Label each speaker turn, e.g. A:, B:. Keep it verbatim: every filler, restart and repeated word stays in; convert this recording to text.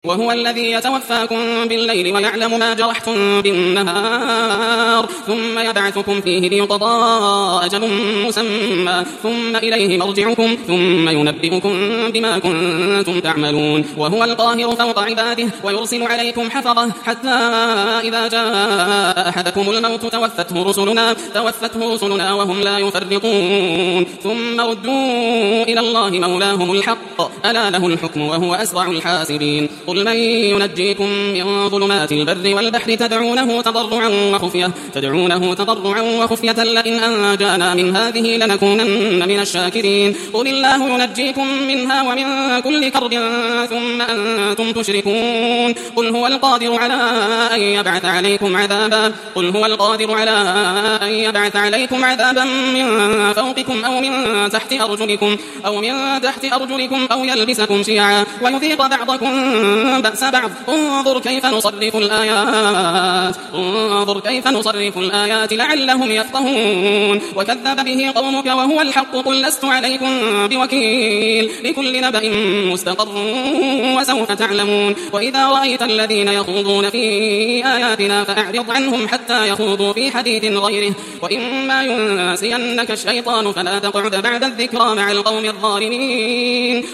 A: وهو الذي يتوفاكم بالليل ويعلم ما جرحتم بالنهار ثم يبعثكم فيه ليقضى أجل مسمى ثم إليه مرجعكم ثم ينبئكم بما كنتم تعملون وهو القاهر فوق عباده ويرسل عليكم حفظة حتى إذا جاء أحدكم الموت توفته رسلنا, توفته رسلنا وهم لا يفرطون ثم ردوا إلى الله مولاهم الحق ألا له الحكم وهو أسرع الحاسبين قل من ينجيكم من ظلمات البر والبحر تدعونه تضرعا وخفية تدعونه تضرعا وخفية لئن أنجانا من هذه لنكونن من الشاكرين قل الله ينجيكم منها ومن كل كرب ثم أنتم تشركون قل هو القادر على أن يبعث عليكم عذابا قل هو القادر على أن يبعث عليكم عذابا من فوقكم أو من تحت أرجلكم أو من تحت أرجلكم أو يلبسكم شيعا ويذيق بعضكم بأس بعض انظر كيف نصرف الآيات انظر كيف نصرف الآيات لعلهم يفقهون وكذب به قومك وهو الحق قل لست عليكم بوكيل لكل نبأ مستقر وسوف تعلمون وإذا رأيت الذين يخوضون في آياتنا فأعرض عنهم حتى يخوضوا في حديث غيره وإما ينسينك الشيطان فلا تقعد بعد الذكرى مع القوم الظالمين